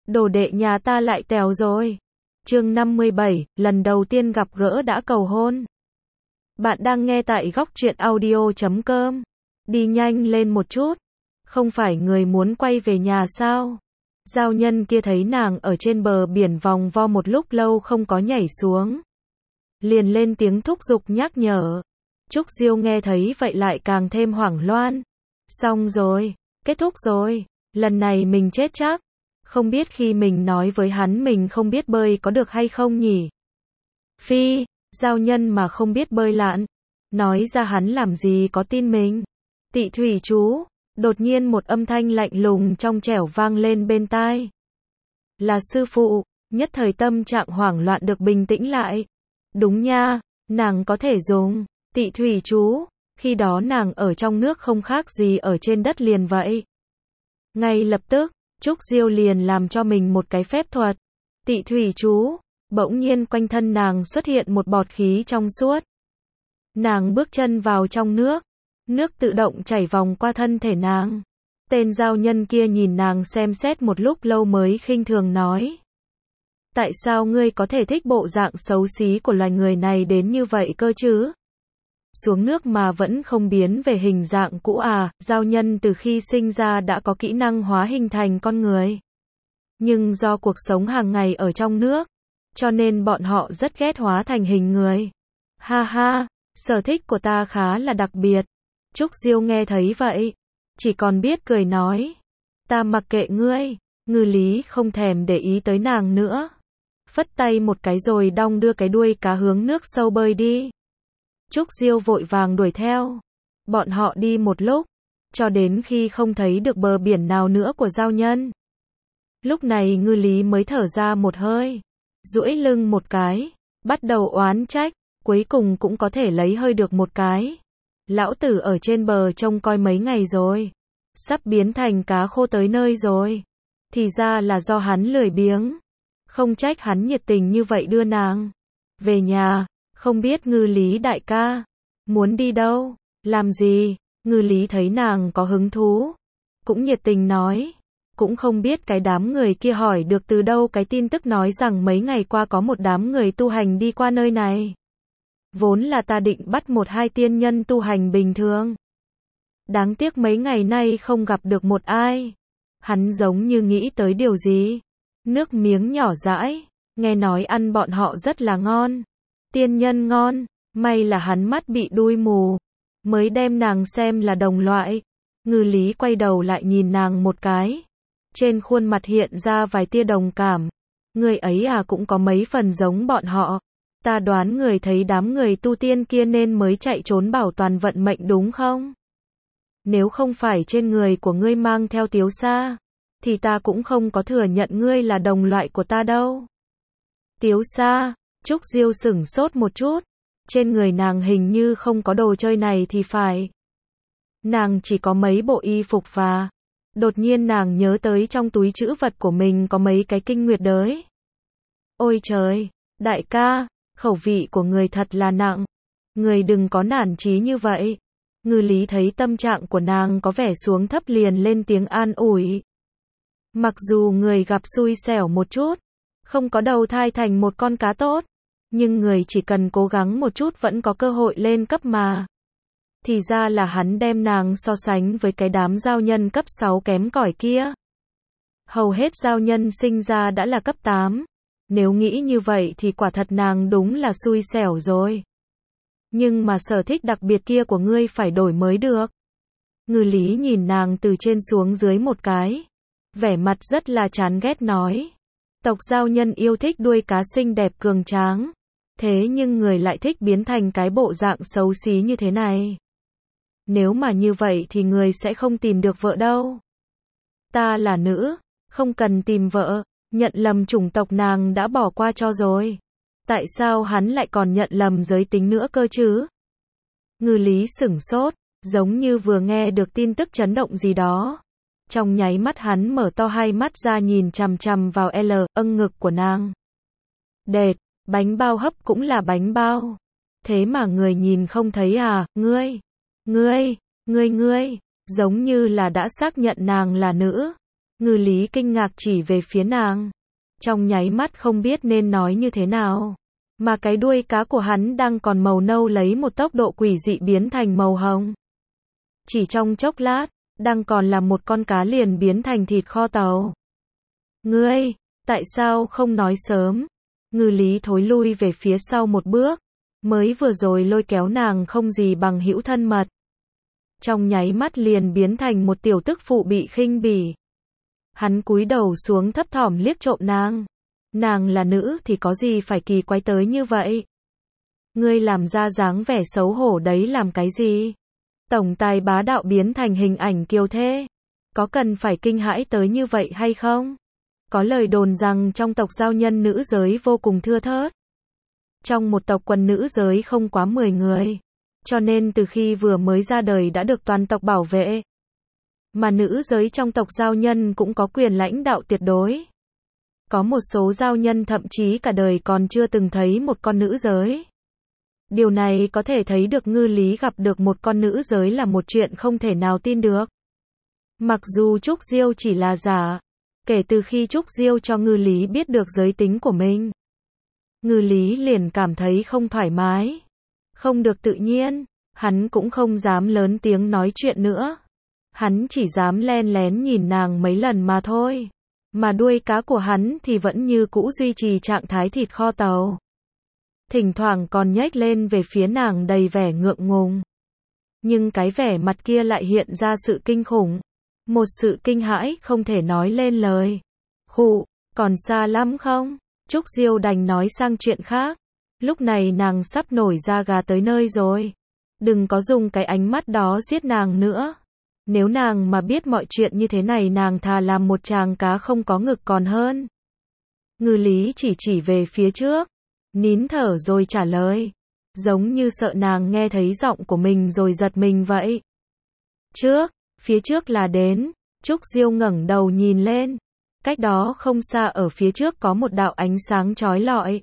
đồ đệ nhà ta lại tèo rồi. Chương 57, lần đầu tiên gặp gỡ đã cầu hôn. Bạn đang nghe tại góc truyện audio.com. Đi nhanh lên một chút. Không phải người muốn quay về nhà sao? Giao nhân kia thấy nàng ở trên bờ biển vòng vo một lúc lâu không có nhảy xuống. Liền lên tiếng thúc giục nhắc nhở. Trúc Diêu nghe thấy vậy lại càng thêm hoảng loạn. Xong rồi, kết thúc rồi, lần này mình chết chắc. Không biết khi mình nói với hắn mình không biết bơi có được hay không nhỉ? Phi, giao nhân mà không biết bơi lặn. Nói ra hắn làm gì có tin mình. Tị thủy chú, đột nhiên một âm thanh lạnh lùng trong trẻo vang lên bên tai. Là sư phụ, nhất thời tâm trạng hoảng loạn được bình tĩnh lại. Đúng nha, nàng có thể dùng tị thủy chú, khi đó nàng ở trong nước không khác gì ở trên đất liền vậy. Ngay lập tức, Trúc Diêu liền làm cho mình một cái phép thuật. Tị thủy chú, bỗng nhiên quanh thân nàng xuất hiện một bọt khí trong suốt. Nàng bước chân vào trong nước, nước tự động chảy vòng qua thân thể nàng. Tên giao nhân kia nhìn nàng xem xét một lúc lâu mới khinh thường nói. Tại sao ngươi có thể thích bộ dạng xấu xí của loài người này đến như vậy cơ chứ? Xuống nước mà vẫn không biến về hình dạng cũ à? Giao nhân từ khi sinh ra đã có kỹ năng hóa hình thành con người. Nhưng do cuộc sống hàng ngày ở trong nước, cho nên bọn họ rất ghét hóa thành hình người. Ha ha, sở thích của ta khá là đặc biệt. Trúc Diêu nghe thấy vậy, chỉ còn biết cười nói. Ta mặc kệ ngươi. Ngư Lý không thèm để ý tới nàng nữa. Phất tay một cái rồi đong đưa cái đuôi cá hướng nước sâu bơi đi. Trúc Diêu vội vàng đuổi theo. Bọn họ đi một lúc, cho đến khi không thấy được bờ biển nào nữa của giao nhân. Lúc này Ngư Lý mới thở ra một hơi, duỗi lưng một cái, bắt đầu oán trách, cuối cùng cũng có thể lấy hơi được một cái. Lão tử ở trên bờ trông coi mấy ngày rồi, sắp biến thành cá khô tới nơi rồi. Thì ra là do hắn lười biếng, không trách hắn nhiệt tình như vậy đưa nàng về nhà. Không biết Ngư Lý đại ca muốn đi đâu, làm gì? Ngư Lý thấy nàng có hứng thú, cũng nhiệt tình nói. Cũng không biết cái đám người kia hỏi được từ đâu cái tin tức nói rằng mấy ngày qua có một đám người tu hành đi qua nơi này. Vốn là ta định bắt một hai tiên nhân tu hành bình thường. Đáng tiếc mấy ngày nay không gặp được một ai. Hắn giống như nghĩ tới điều gì. Nước miếng nhỏ dãi, nghe nói ăn bọn họ rất là ngon. Tiên nhân ngon, may là hắn mắt bị đuôi mù, mới đem nàng xem là đồng loại. Ngư Lý quay đầu lại nhìn nàng một cái. Trên khuôn mặt hiện ra vài tia đồng cảm. Người ấy à cũng có mấy phần giống bọn họ. Ta đoán người thấy đám người tu tiên kia nên mới chạy trốn bảo toàn vận mệnh đúng không? Nếu không phải trên người của ngươi mang theo Tiếu Sa, thì ta cũng không có thừa nhận ngươi là đồng loại của ta đâu. Tiếu Sa, Trúc Diêu sửng sốt một chút. Trên người nàng hình như không có đồ chơi này thì phải. Nàng chỉ có mấy bộ y phục và đột nhiên nàng nhớ tới trong túi trữ vật của mình có mấy cái kinh nguyệt đới. Ôi trời, đại ca, khẩu vị của người thật là nặng. Người đừng có nản chí như vậy. Ngư Lý thấy tâm trạng của nàng có vẻ xuống thấp liền lên tiếng an ủi. Mặc dù người gặp xui xẻo một chút, không có đầu thai thành một con cá tốt, nhưng người chỉ cần cố gắng một chút vẫn có cơ hội lên cấp mà. Thì ra là hắn đem nàng so sánh với cái đám giao nhân cấp 6 kém cỏi kia. Hầu hết giao nhân sinh ra đã là cấp 8. Nếu nghĩ như vậy thì quả thật nàng đúng là xui xẻo rồi. Nhưng mà sở thích đặc biệt kia của ngươi phải đổi mới được. Ngư Lý nhìn nàng từ trên xuống dưới một cái, vẻ mặt rất là chán ghét nói. Tộc giao nhân yêu thích đuôi cá xinh đẹp cường tráng. Thế nhưng người lại thích biến thành cái bộ dạng xấu xí như thế này. Nếu mà như vậy thì người sẽ không tìm được vợ đâu. Ta là nữ, không cần tìm vợ, nhận lầm chủng tộc nàng đã bỏ qua cho rồi. Tại sao hắn lại còn nhận lầm giới tính nữa cơ chứ? Ngư Lý sửng sốt, giống như vừa nghe được tin tức chấn động gì đó. Trong nháy mắt hắn mở to hai mắt ra nhìn chằm chằm vào ngực của nàng. Đệt, bánh bao hấp cũng là bánh bao. Thế mà người nhìn không thấy à? Ngươi, giống như là đã xác nhận nàng là nữ. Ngư lý kinh ngạc chỉ về phía nàng. Trong nháy mắt không biết nên nói như thế nào. Mà cái đuôi cá của hắn đang còn màu nâu lấy một tốc độ quỷ dị biến thành màu hồng. Chỉ trong chốc lát, đang còn là một con cá liền biến thành thịt kho tàu. Ngươi, tại sao không nói sớm? Ngư lý thối lui về phía sau một bước. Mới vừa rồi lôi kéo nàng không gì bằng hữu thân mật. Trong nháy mắt liền biến thành một tiểu tức phụ bị khinh bỉ. Hắn cúi đầu xuống thấp thỏm liếc trộm nàng. Nàng là nữ thì có gì phải kỳ quái tới như vậy? Ngươi làm ra dáng vẻ xấu hổ đấy làm cái gì? Tổng tài bá đạo biến thành hình ảnh kiêu thế. Có cần phải kinh hãi tới như vậy hay không? Có lời đồn rằng trong tộc giao nhân nữ giới vô cùng thưa thớt. Trong một tộc quần nữ giới không quá 10 người. Cho nên từ khi vừa mới ra đời đã được toàn tộc bảo vệ. Mà nữ giới trong tộc giao nhân cũng có quyền lãnh đạo tuyệt đối. Có một số giao nhân thậm chí cả đời còn chưa từng thấy một con nữ giới. Điều này có thể thấy được Ngư Lý gặp được một con nữ giới là một chuyện không thể nào tin được. Mặc dù Trúc Diêu chỉ là giả, kể từ khi Trúc Diêu cho Ngư Lý biết được giới tính của mình, Ngư Lý liền cảm thấy không thoải mái, không được tự nhiên, hắn cũng không dám lớn tiếng nói chuyện nữa. Hắn chỉ dám len lén nhìn nàng mấy lần mà thôi. Mà đuôi cá của hắn thì vẫn như cũ duy trì trạng thái thịt kho tàu. Thỉnh thoảng còn nhếch lên về phía nàng đầy vẻ ngượng ngùng. Nhưng cái vẻ mặt kia lại hiện ra sự kinh khủng. Một sự kinh hãi không thể nói lên lời. Khụ, còn xa lắm không? Trúc Diêu đành nói sang chuyện khác. Lúc này nàng sắp nổi da gà tới nơi rồi. Đừng có dùng cái ánh mắt đó giết nàng nữa. Nếu nàng mà biết mọi chuyện như thế này nàng thà làm một chàng cá không có ngực còn hơn. Ngư Lý chỉ về phía trước. Nín thở rồi trả lời. Giống như sợ nàng nghe thấy giọng của mình rồi giật mình vậy. Phía trước là đến. Trúc Diêu ngẩng đầu nhìn lên. Cách đó không xa ở phía trước có một đạo ánh sáng chói lọi.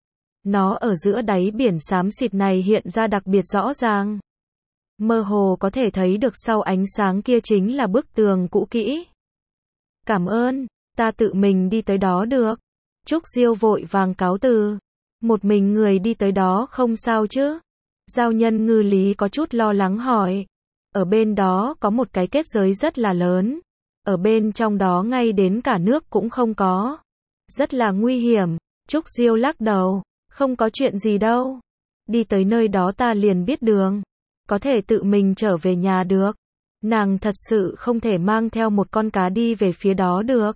Nó ở giữa đáy biển xám xịt này hiện ra đặc biệt rõ ràng. Mơ hồ có thể thấy được sau ánh sáng kia chính là bức tường cũ kỹ. Cảm ơn, ta tự mình đi tới đó được. Trúc Diêu vội vàng cáo từ. Một mình người đi tới đó không sao chứ? Giao nhân Ngư Lý có chút lo lắng hỏi. Ở bên đó có một cái kết giới rất là lớn. Ở bên trong đó ngay đến cả nước cũng không có. Rất là nguy hiểm. Trúc Diêu lắc đầu. Không có chuyện gì đâu. Đi tới nơi đó ta liền biết đường. Có thể tự mình trở về nhà được. Nàng thật sự không thể mang theo một con cá đi về phía đó được.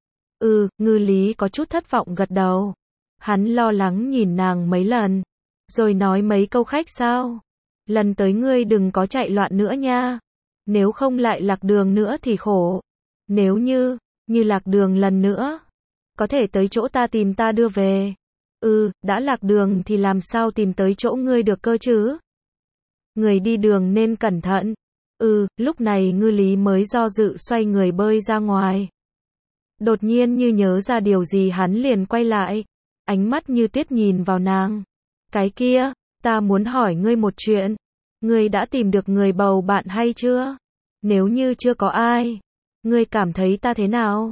Ngư Lý có chút thất vọng gật đầu. Hắn lo lắng nhìn nàng mấy lần. Rồi nói mấy câu khách sao. Lần tới ngươi đừng có chạy loạn nữa nha. Nếu không lại lạc đường nữa thì khổ. Nếu như lạc đường lần nữa. Có thể tới chỗ ta tìm ta đưa về. Đã lạc đường thì làm sao tìm tới chỗ ngươi được cơ chứ? Người đi đường nên cẩn thận. Lúc này Ngư Lý mới do dự xoay người bơi ra ngoài. Đột nhiên như nhớ ra điều gì hắn liền quay lại. Ánh mắt như tuyết nhìn vào nàng. Cái kia, ta muốn hỏi ngươi một chuyện. Ngươi đã tìm được người bầu bạn hay chưa? Nếu như chưa có ai, ngươi cảm thấy ta thế nào?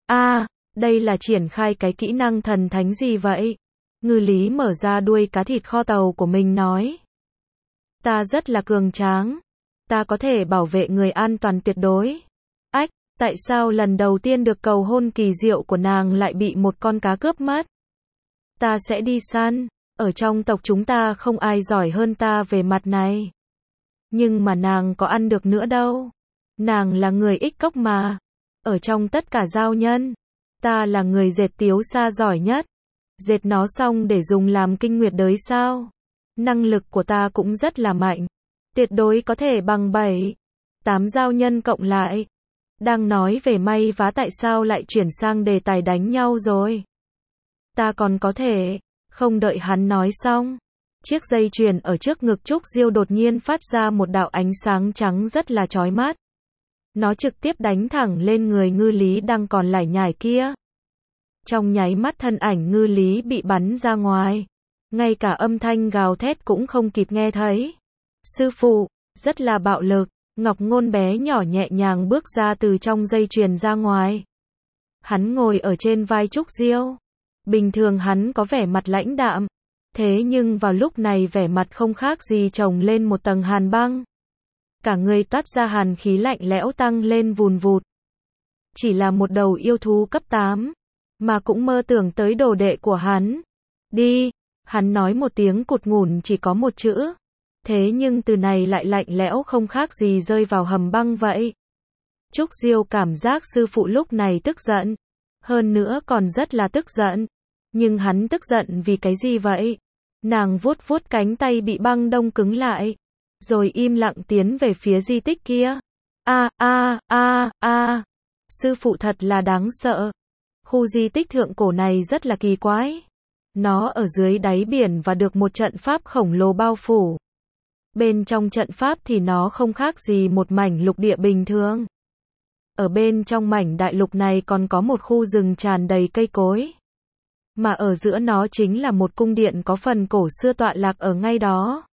Đây là triển khai cái kỹ năng thần thánh gì vậy? Ngư Lý mở ra đuôi cá thịt kho tàu của mình nói. Ta rất là cường tráng. Ta có thể bảo vệ người an toàn tuyệt đối. Tại sao lần đầu tiên được cầu hôn kỳ diệu của nàng lại bị một con cá cướp mất? Ta sẽ đi săn. Ở trong tộc chúng ta không ai giỏi hơn ta về mặt này. Nhưng mà nàng có ăn được nữa đâu. Nàng là người ích cốc mà. Ở trong tất cả giao nhân, ta là người dệt tiếu sa giỏi nhất. Dệt nó xong để dùng làm kinh nguyệt đới sao? Năng lực của ta cũng rất là mạnh. Tuyệt đối có thể bằng 7-8 giao nhân cộng lại. Đang nói về may vá tại sao lại chuyển sang đề tài đánh nhau rồi? Ta còn có thể. Không đợi hắn nói xong. Chiếc dây chuyền ở trước ngực Trúc Diêu đột nhiên phát ra một đạo ánh sáng trắng rất là chói mắt. Nó trực tiếp đánh thẳng lên người Ngư Lý đang còn lải nhải kia. Trong nháy mắt thân ảnh Ngư Lý bị bắn ra ngoài. Ngay cả âm thanh gào thét cũng không kịp nghe thấy. Sư phụ, rất là bạo lực. Ngọc Ngôn bé nhỏ nhẹ nhàng bước ra từ trong dây chuyền ra ngoài. Hắn ngồi ở trên vai Trúc Diêu. Bình thường hắn có vẻ mặt lãnh đạm. Thế nhưng vào lúc này vẻ mặt không khác gì chồng lên một tầng hàn băng. Cả người toát ra hàn khí lạnh lẽo tăng lên vùn vụt. Chỉ là một đầu yêu thú cấp 8. Mà cũng mơ tưởng tới đồ đệ của hắn. Đi, hắn nói một tiếng cụt ngủn chỉ có một chữ. Thế nhưng từ này lại lạnh lẽo không khác gì rơi vào hầm băng vậy. Trúc Diêu cảm giác sư phụ lúc này tức giận. Hơn nữa còn rất là tức giận. Nhưng hắn tức giận vì cái gì vậy? Nàng vuốt vuốt cánh tay bị băng đông cứng lại. Rồi im lặng tiến về phía di tích kia. Sư phụ thật là đáng sợ. Khu di tích thượng cổ này rất là kỳ quái. Nó ở dưới đáy biển và được một trận pháp khổng lồ bao phủ. Bên trong trận pháp thì nó không khác gì một mảnh lục địa bình thường. Ở bên trong mảnh đại lục này còn có một khu rừng tràn đầy cây cối. Mà ở giữa nó chính là một cung điện có phần cổ xưa tọa lạc ở ngay đó.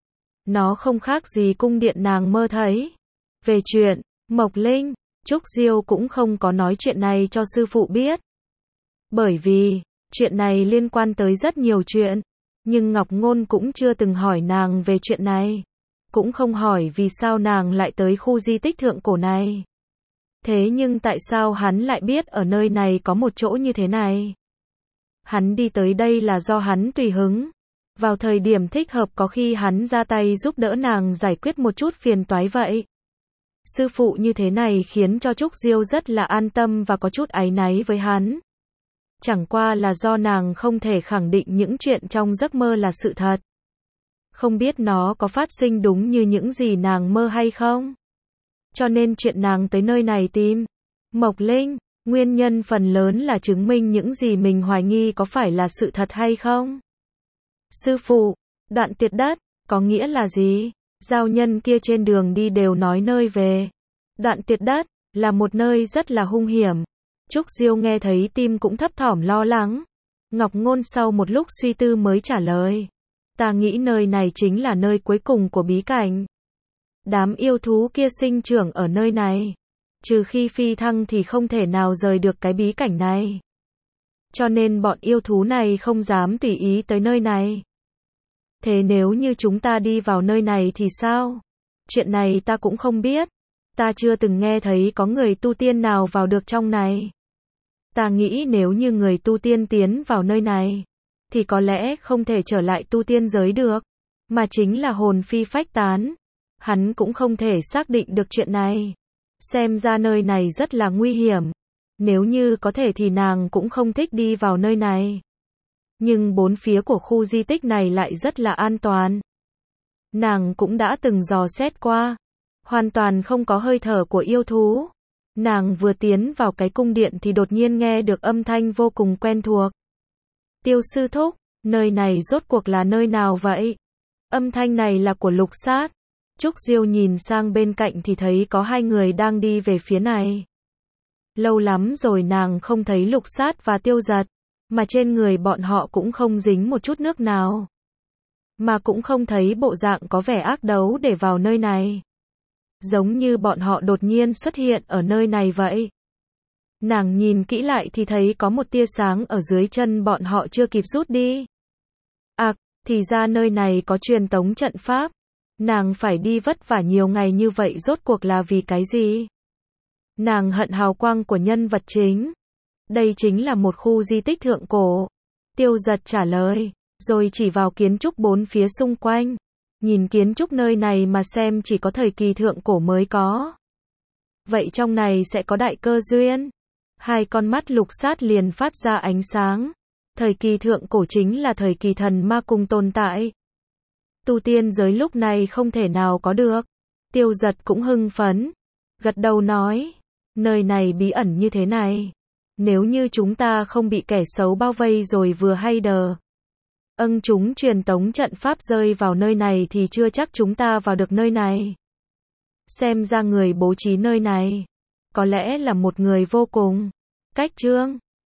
Nó không khác gì cung điện nàng mơ thấy. Về chuyện Mộc Linh, Trúc Diêu cũng không có nói chuyện này cho sư phụ biết. Bởi vì, chuyện này liên quan tới rất nhiều chuyện. Nhưng Ngọc Ngôn cũng chưa từng hỏi nàng về chuyện này. Cũng không hỏi vì sao nàng lại tới khu di tích thượng cổ này. Thế nhưng tại sao hắn lại biết ở nơi này có một chỗ như thế này? Hắn đi tới đây là do hắn tùy hứng. Vào thời điểm thích hợp có khi hắn ra tay giúp đỡ nàng giải quyết một chút phiền toái vậy. Sư phụ như thế này khiến cho Trúc Diêu rất là an tâm và có chút áy náy với hắn. Chẳng qua là do nàng không thể khẳng định những chuyện trong giấc mơ là sự thật. Không biết nó có phát sinh đúng như những gì nàng mơ hay không. Cho nên chuyện nàng tới nơi này tìm Mộc Linh, nguyên nhân phần lớn là chứng minh những gì mình hoài nghi có phải là sự thật hay không. Sư phụ, đoạn tuyệt đất, có nghĩa là gì? Giao nhân kia trên đường đi đều nói nơi về đoạn tuyệt đất, là một nơi rất là hung hiểm. Trúc Diêu nghe thấy tim cũng thấp thỏm lo lắng. Ngọc Ngôn sau một lúc suy tư mới trả lời. Ta nghĩ nơi này chính là nơi cuối cùng của bí cảnh. Đám yêu thú kia sinh trưởng ở nơi này. Trừ khi phi thăng thì không thể nào rời được cái bí cảnh này. Cho nên bọn yêu thú này không dám tùy ý tới nơi này. Thế nếu như chúng ta đi vào nơi này thì sao? Chuyện này ta cũng không biết. Ta chưa từng nghe thấy có người tu tiên nào vào được trong này. Ta nghĩ nếu như người tu tiên tiến vào nơi này, thì có lẽ không thể trở lại tu tiên giới được, mà chính là hồn phi phách tán. Hắn cũng không thể xác định được chuyện này. Xem ra nơi này rất là nguy hiểm. Nếu như có thể thì nàng cũng không thích đi vào nơi này. Nhưng bốn phía của khu di tích này lại rất là an toàn. Nàng cũng đã từng dò xét qua. Hoàn toàn không có hơi thở của yêu thú. Nàng vừa tiến vào cái cung điện thì đột nhiên nghe được âm thanh vô cùng quen thuộc. Tiêu sư thúc, nơi này rốt cuộc là nơi nào vậy? Âm thanh này là của Lục Sát. Trúc Diêu nhìn sang bên cạnh thì thấy có hai người đang đi về phía này. Lâu lắm rồi nàng không thấy Lục Sát và Tiêu Giật, mà trên người bọn họ cũng không dính một chút nước nào. Mà cũng không thấy bộ dạng có vẻ ác đấu để vào nơi này. Giống như bọn họ đột nhiên xuất hiện ở nơi này vậy. Nàng nhìn kỹ lại thì thấy có một tia sáng ở dưới chân bọn họ chưa kịp rút đi. Thì ra nơi này có truyền tống trận pháp. Nàng phải đi vất vả nhiều ngày như vậy rốt cuộc là vì cái gì? Nàng hận hào quang của nhân vật chính. Đây chính là một khu di tích thượng cổ. Tiêu Giật trả lời, rồi chỉ vào kiến trúc bốn phía xung quanh. Nhìn kiến trúc nơi này mà xem chỉ có thời kỳ thượng cổ mới có. Vậy trong này sẽ có đại cơ duyên. Hai con mắt Lục Sát liền phát ra ánh sáng. Thời kỳ thượng cổ chính là thời kỳ thần ma cùng tồn tại. Tu tiên giới lúc này không thể nào có được. Tiêu Giật cũng hưng phấn. Gật đầu nói, nơi này bí ẩn như thế này. Nếu như chúng ta không bị kẻ xấu bao vây rồi vừa hay đờ. Chúng truyền tống trận pháp rơi vào nơi này thì chưa chắc chúng ta vào được nơi này. Xem ra người bố trí nơi này có lẽ là một người vô cùng cách trương.